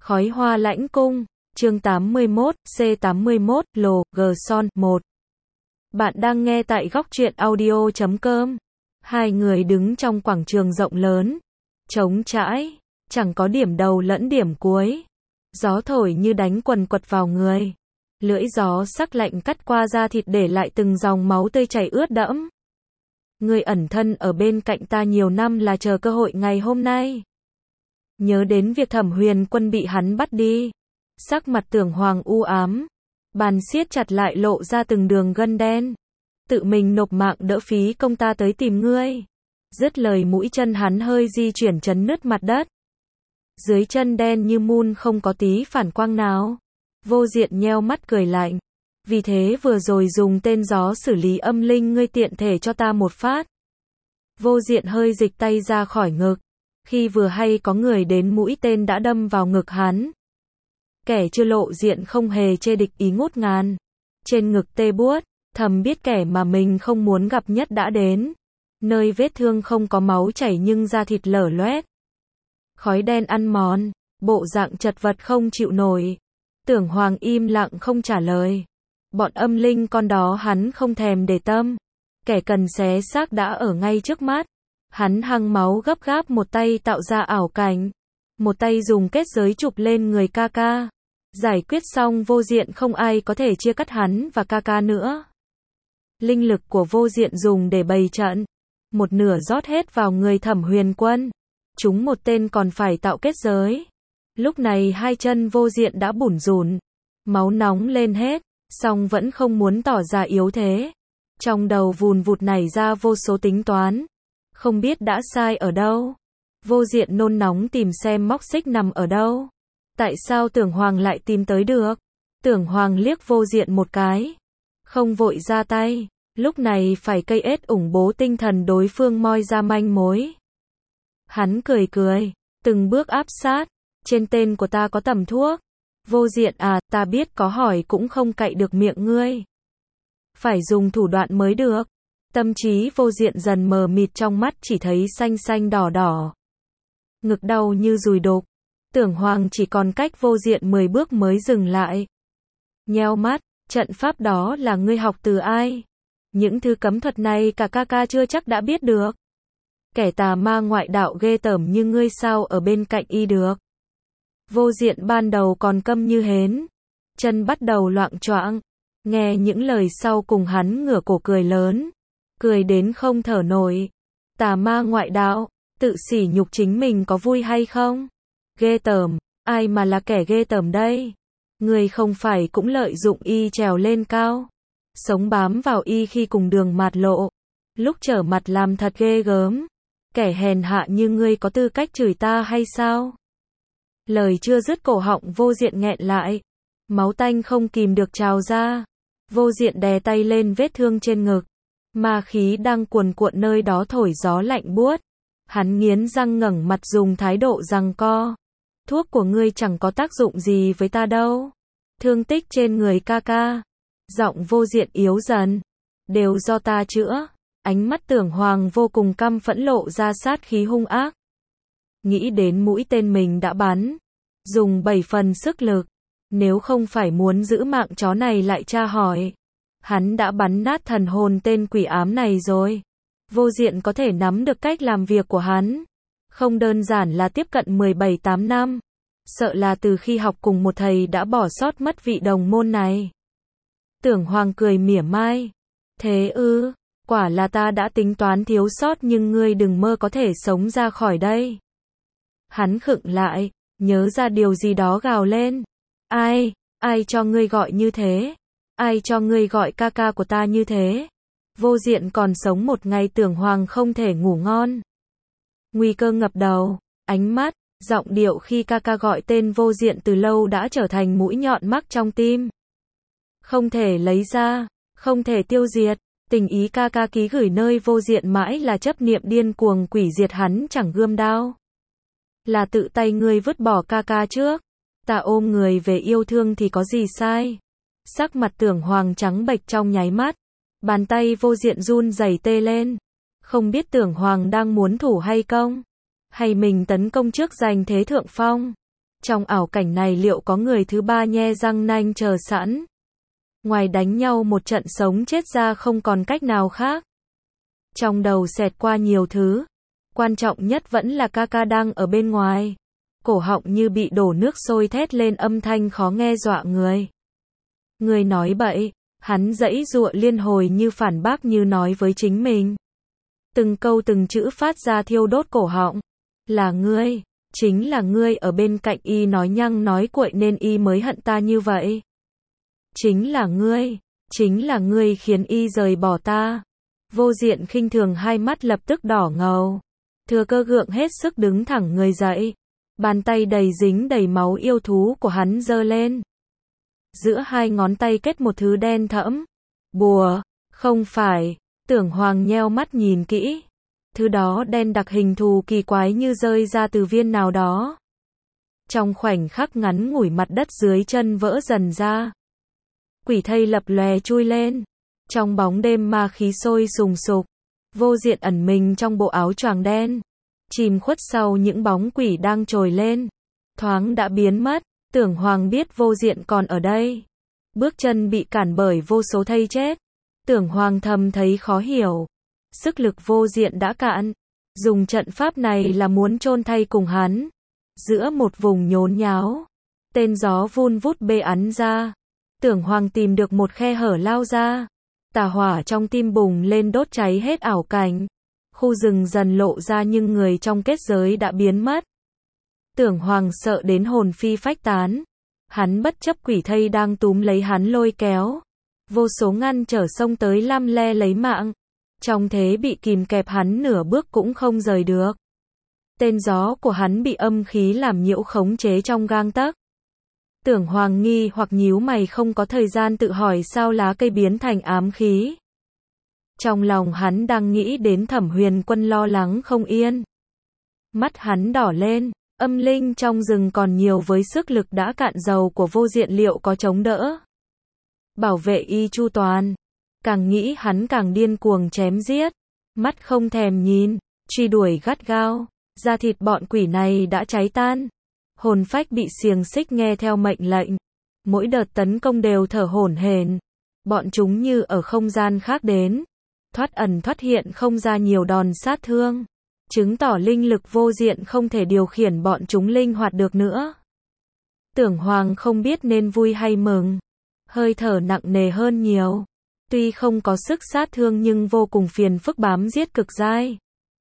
Khói hoa lãnh cung, chương 81, C81, lồ, g son, 1. Bạn đang nghe tại góc truyện audio.com. Hai người đứng trong quảng trường rộng lớn, trống trải, chẳng có điểm đầu lẫn điểm cuối. Gió thổi như đánh quần quật vào người. Lưỡi gió sắc lạnh cắt qua da thịt để lại từng dòng máu tươi chảy ướt đẫm. Người ẩn thân ở bên cạnh ta nhiều năm là chờ cơ hội ngày hôm nay. Nhớ đến việc Thẩm Huyền Quân bị hắn bắt đi. Sắc mặt Tưởng Hoàng u ám. Bàn siết chặt lại lộ ra từng đường gân đen. Tự mình nộp mạng đỡ phí công ta tới tìm ngươi. Dứt lời mũi chân hắn hơi di chuyển chấn nứt mặt đất. Dưới chân đen như mun không có tí phản quang nào. Vô Diện nheo mắt cười lạnh. Vì thế vừa rồi dùng tên gió xử lý âm linh ngươi tiện thể cho ta một phát. Vô Diện hơi dịch tay ra khỏi ngực. Khi vừa hay có người đến mũi tên đã đâm vào ngực hắn. Kẻ chưa lộ diện không hề chê địch ý ngút ngàn. Trên ngực tê buốt, thầm biết kẻ mà mình không muốn gặp nhất đã đến. Nơi vết thương không có máu chảy nhưng da thịt lở loét. Khói đen ăn mòn, bộ dạng chật vật không chịu nổi. Tưởng Hoàng im lặng không trả lời. Bọn âm linh con đó hắn không thèm để tâm. Kẻ cần xé xác đã ở ngay trước mắt. Hắn hăng máu gấp gáp một tay tạo ra ảo cảnh. Một tay dùng kết giới chụp lên người ca ca. Giải quyết xong Vô Diện không ai có thể chia cắt hắn và ca ca nữa. Linh lực của Vô Diện dùng để bày trận. Một nửa rót hết vào người Thẩm Huyền Quân. Chúng một tên còn phải tạo kết giới. Lúc này hai chân Vô Diện đã bủn rủn. Máu nóng lên hết. Song vẫn không muốn tỏ ra yếu thế. Trong đầu vùn vụt nảy ra vô số tính toán. Không biết đã sai ở đâu. Vô Diện nôn nóng tìm xem móc xích nằm ở đâu. Tại sao Tưởng Hoàng lại tìm tới được? Tưởng Hoàng liếc Vô Diện một cái. Không vội ra tay. Lúc này phải cây ết ủng bố tinh thần đối phương moi ra manh mối. Hắn cười cười. Từng bước áp sát. Trên tên của ta có tầm thuốc. Vô Diện à, ta biết có hỏi cũng không cậy được miệng ngươi. Phải dùng thủ đoạn mới được. Tâm trí Vô Diện dần mờ mịt, trong mắt chỉ thấy xanh xanh đỏ đỏ. Ngực đau như dùi đục. Tưởng Hoàng chỉ còn cách Vô Diện 10 bước mới dừng lại. Nheo mắt, trận pháp đó là ngươi học từ ai? Những thứ cấm thuật này cả ca ca chưa chắc đã biết được. Kẻ tà ma ngoại đạo ghê tởm như ngươi sao ở bên cạnh y được? Vô Diện ban đầu còn câm như hến. Chân bắt đầu loạng choạng. Nghe những lời sau cùng hắn ngửa cổ cười lớn. Cười đến không thở nổi. Tà ma ngoại đạo, tự sỉ nhục chính mình có vui hay không? Ghê tởm, ai mà là kẻ ghê tởm đây? Người không phải cũng lợi dụng y trèo lên cao. Sống bám vào y khi cùng đường mạt lộ. Lúc trở mặt làm thật ghê gớm. Kẻ hèn hạ như ngươi có tư cách chửi ta hay sao? Lời chưa dứt cổ họng Vô Diện nghẹn lại. Máu tanh không kìm được trào ra. Vô Diện đè tay lên vết thương trên ngực. Ma khí đang cuồn cuộn nơi đó thổi gió lạnh buốt. Hắn nghiến răng ngẩng mặt dùng thái độ giằng co. Thuốc của ngươi chẳng có tác dụng gì với ta đâu. Thương tích trên người ca ca. Giọng Vô Diện yếu dần. Đều do ta chữa. Ánh mắt Tưởng Hoàng vô cùng căm phẫn lộ ra sát khí hung ác. Nghĩ đến mũi tên mình đã bắn. Dùng 7 phần sức lực. Nếu không phải muốn giữ mạng chó này lại tra hỏi. Hắn đã bắn nát thần hồn tên quỷ ám này rồi. Vô Diện có thể nắm được cách làm việc của hắn. Không đơn giản là tiếp cận 17-8 năm. Sợ là từ khi học cùng một thầy đã bỏ sót mất vị đồng môn này. Tưởng Hoàng cười mỉa mai. Thế ư, quả là ta đã tính toán thiếu sót nhưng ngươi đừng mơ có thể sống ra khỏi đây. Hắn khựng lại, nhớ ra điều gì đó gào lên. Ai cho ngươi gọi như thế? Ai cho ngươi gọi ca ca của ta như thế? Vô Diện còn sống một ngày Tưởng Hoàng không thể ngủ ngon. Nguy cơ ngập đầu, ánh mắt, giọng điệu khi ca ca gọi tên Vô Diện từ lâu đã trở thành mũi nhọn mắc trong tim. Không thể lấy ra, không thể tiêu diệt, tình ý ca ca ký gửi nơi Vô Diện mãi là chấp niệm điên cuồng quỷ diệt hắn chẳng gươm đao. Là tự tay ngươi vứt bỏ ca ca trước. Ta ôm người về yêu thương thì có gì sai? Sắc mặt Tưởng Hoàng trắng bệch trong nháy mắt. Bàn tay Vô Diện run rẩy tê lên. Không biết Tưởng Hoàng đang muốn thủ hay công? Hay mình tấn công trước giành thế thượng phong? Trong ảo cảnh này liệu có người thứ ba nhe răng nanh chờ sẵn? Ngoài đánh nhau một trận sống chết ra không còn cách nào khác. Trong đầu xẹt qua nhiều thứ. Quan trọng nhất vẫn là Kaka đang ở bên ngoài. Cổ họng như bị đổ nước sôi thét lên âm thanh khó nghe dọa người. Người nói bậy, hắn giãy giụa liên hồi như phản bác như nói với chính mình. Từng câu từng chữ phát ra thiêu đốt cổ họng. Là ngươi, chính là ngươi ở bên cạnh y nói nhăng nói cuội nên y mới hận ta như vậy. Chính là ngươi khiến y rời bỏ ta. Vô Diện khinh thường hai mắt lập tức đỏ ngầu. Thừa cơ gượng hết sức đứng thẳng người dậy. Bàn tay đầy dính đầy máu yêu thú của hắn giơ lên. Giữa hai ngón tay kết một thứ đen thẫm. Bùa, không phải. Tưởng Hoàng nheo mắt nhìn kỹ. Thứ đó đen đặc hình thù kỳ quái như rơi ra từ viên nào đó. Trong khoảnh khắc ngắn ngủi mặt đất dưới chân vỡ dần ra. Quỷ thây lập lòe chui lên. Trong bóng đêm ma khí sôi sùng sục. Vô Diện ẩn mình trong bộ áo choàng đen. Chìm khuất sau những bóng quỷ đang trồi lên. Thoáng đã biến mất. Tưởng Hoàng biết Vô Diện còn ở đây. Bước chân bị cản bởi vô số thây chết. Tưởng Hoàng thầm thấy khó hiểu. Sức lực Vô Diện đã cạn. Dùng trận pháp này là muốn chôn thây cùng hắn. Giữa một vùng nhốn nháo. Tên gió vun vút bê ắn ra. Tưởng Hoàng tìm được một khe hở lao ra. Tà hỏa trong tim bùng lên đốt cháy hết ảo cảnh. Khu rừng dần lộ ra nhưng người trong kết giới đã biến mất. Tưởng Hoàng sợ đến hồn phi phách tán. Hắn bất chấp quỷ thây đang túm lấy hắn lôi kéo. Vô số ngăn trở xông tới lăm le lấy mạng. Trong thế bị kìm kẹp hắn nửa bước cũng không rời được. Tên gió của hắn bị âm khí làm nhiễu khống chế trong gang tấc. Tưởng Hoàng nghi hoặc nhíu mày không có thời gian tự hỏi sao lá cây biến thành ám khí. Trong lòng hắn đang nghĩ đến Thẩm Huyền Quân lo lắng không yên. Mắt hắn đỏ lên, âm linh trong rừng còn nhiều với sức lực đã cạn dầu của Vô Diện liệu có chống đỡ. Bảo vệ y chu toàn. Càng nghĩ hắn càng điên cuồng chém giết. Mắt không thèm nhìn, truy đuổi gắt gao. Da thịt bọn quỷ này đã cháy tan. Hồn phách bị xiềng xích nghe theo mệnh lệnh. Mỗi đợt tấn công đều thở hổn hển. Bọn chúng như ở không gian khác đến. Thoát ẩn thoát hiện không ra nhiều đòn sát thương. Chứng tỏ linh lực Vô Diện không thể điều khiển bọn chúng linh hoạt được nữa. Tưởng Hoàng không biết nên vui hay mừng. Hơi thở nặng nề hơn nhiều. Tuy không có sức sát thương nhưng vô cùng phiền phức bám giết cực dai.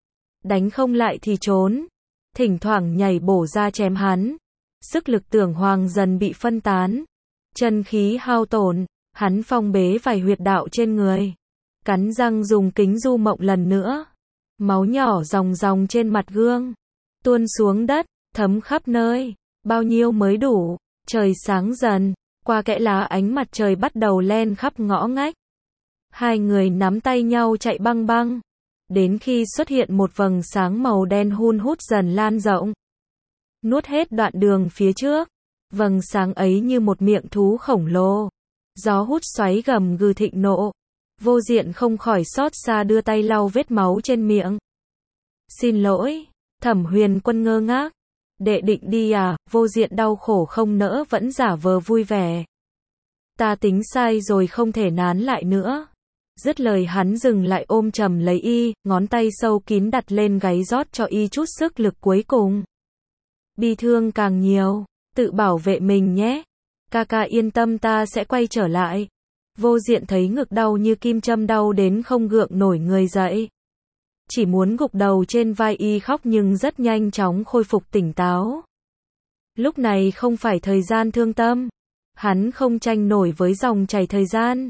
Đánh không lại thì trốn. Thỉnh thoảng nhảy bổ ra chém hắn. Sức lực Tưởng Hoàng dần bị phân tán. Chân khí hao tổn. Hắn phong bế vài huyệt đạo trên người. Cắn răng dùng kính du mộng lần nữa. Máu nhỏ ròng ròng trên mặt gương. Tuôn xuống đất, thấm khắp nơi. Bao nhiêu mới đủ. Trời sáng dần. Qua kẽ lá ánh mặt trời bắt đầu len khắp ngõ ngách. Hai người nắm tay nhau chạy băng băng. Đến khi xuất hiện một vầng sáng màu đen hun hút dần lan rộng. Nuốt hết đoạn đường phía trước. Vầng sáng ấy như một miệng thú khổng lồ. Gió hút xoáy gầm gừ thịnh nộ. Vô Diện không khỏi xót xa đưa tay lau vết máu trên miệng. Xin lỗi. Thẩm Huyền Quân ngơ ngác. Đệ định đi à? Vô Diện đau khổ không nỡ vẫn giả vờ vui vẻ. Ta tính sai rồi không thể nán lại nữa. Dứt lời hắn dừng lại ôm chầm lấy y, ngón tay sâu kín đặt lên gáy rót cho y chút sức lực cuối cùng. Bi thương càng nhiều, tự bảo vệ mình nhé. Kaka yên tâm ta sẽ quay trở lại. Vô Diện thấy ngực đau như kim châm đau đến không gượng nổi người dậy. Chỉ muốn gục đầu trên vai y khóc nhưng rất nhanh chóng khôi phục tỉnh táo. Lúc này không phải thời gian thương tâm. Hắn không tranh nổi với dòng chảy thời gian.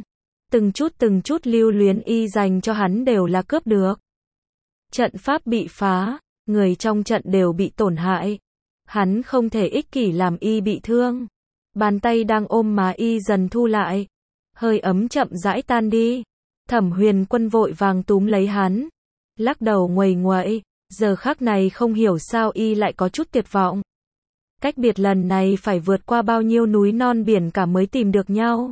Từng chút lưu luyến y dành cho hắn đều là cướp được. Trận pháp bị phá, người trong trận đều bị tổn hại. Hắn không thể ích kỷ làm y bị thương. Bàn tay đang ôm má y dần thu lại. Hơi ấm chậm rãi tan đi. Thẩm Huyền Quân vội vàng túm lấy hắn. Lắc đầu nguầy nguậy. Giờ khắc này không hiểu sao y lại có chút tuyệt vọng. Cách biệt lần này phải vượt qua bao nhiêu núi non biển cả mới tìm được nhau.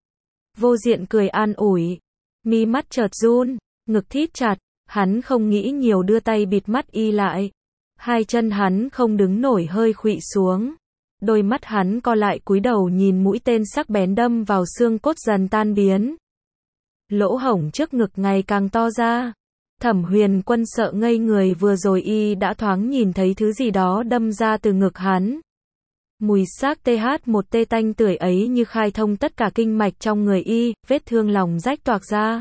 Vô Diện cười an ủi. Mi mắt chợt run, ngực thít chặt. Hắn không nghĩ nhiều đưa tay bịt mắt y lại. Hai chân hắn không đứng nổi hơi khuỵu xuống. Đôi mắt hắn co lại cúi đầu nhìn mũi tên sắc bén đâm vào xương cốt dần tan biến. Lỗ hổng trước ngực ngày càng to ra. Thẩm Huyền Quân sợ ngây người, vừa rồi y đã thoáng nhìn thấy thứ gì đó đâm ra từ ngực hắn. Mùi xác TH1T tanh tưởi ấy như khai thông tất cả kinh mạch trong người y, vết thương lòng rách toạc ra.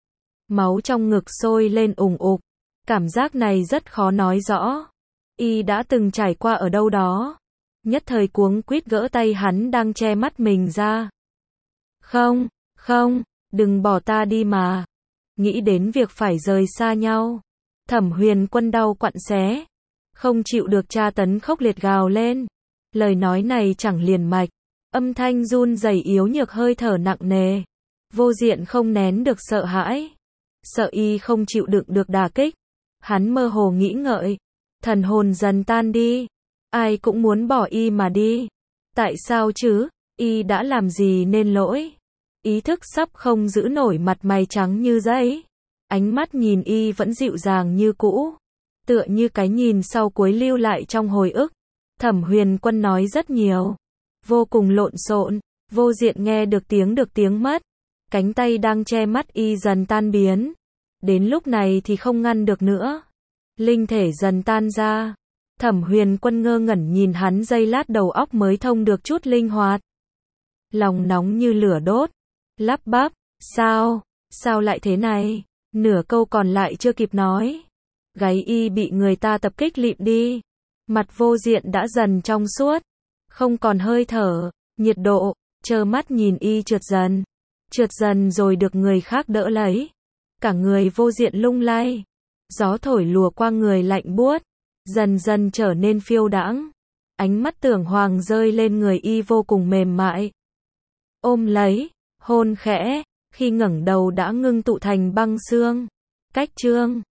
Máu trong ngực sôi lên ùng ục. Cảm giác này rất khó nói rõ. Y đã từng trải qua ở đâu đó. Nhất thời cuống quýt gỡ tay hắn đang che mắt mình ra. Không, không, đừng bỏ ta đi mà. Nghĩ đến việc phải rời xa nhau. Thẩm Huyền Quân đau quặn xé. Không chịu được tra tấn khốc liệt gào lên. Lời nói này chẳng liền mạch. Âm thanh run rẩy yếu nhược, hơi thở nặng nề. Vô Diện không nén được sợ hãi. Sợ y không chịu đựng được đả kích. Hắn mơ hồ nghĩ ngợi. Thần hồn dần tan đi. Ai cũng muốn bỏ y mà đi. Tại sao chứ? Y đã làm gì nên lỗi? Ý thức sắp không giữ nổi, mặt mày trắng như giấy. Ánh mắt nhìn y vẫn dịu dàng như cũ. Tựa như cái nhìn sau cuối lưu lại trong hồi ức. Thẩm Huyền Quân nói rất nhiều. Vô cùng lộn xộn. Vô Diện nghe được tiếng mất. Cánh tay đang che mắt y dần tan biến. Đến lúc này thì không ngăn được nữa. Linh thể dần tan ra. Thẩm Huyền Quân ngơ ngẩn nhìn hắn giây lát, đầu óc mới thông được chút linh hoạt. Lòng nóng như lửa đốt. Lắp bắp, sao lại thế này? Nửa câu còn lại chưa kịp nói. Gáy y bị người ta tập kích lịm đi. Mặt Vô Diện đã dần trong suốt. Không còn hơi thở, nhiệt độ, trơ mắt nhìn y trượt dần rồi được người khác đỡ lấy. Cả người Vô Diện lung lay. Gió thổi lùa qua người lạnh buốt. Dần dần trở nên phiêu đãng. Ánh mắt Tưởng Hoàng rơi lên người y vô cùng mềm mại. Ôm lấy, hôn khẽ, khi ngẩng đầu đã ngưng tụ thành băng xương. Cách chương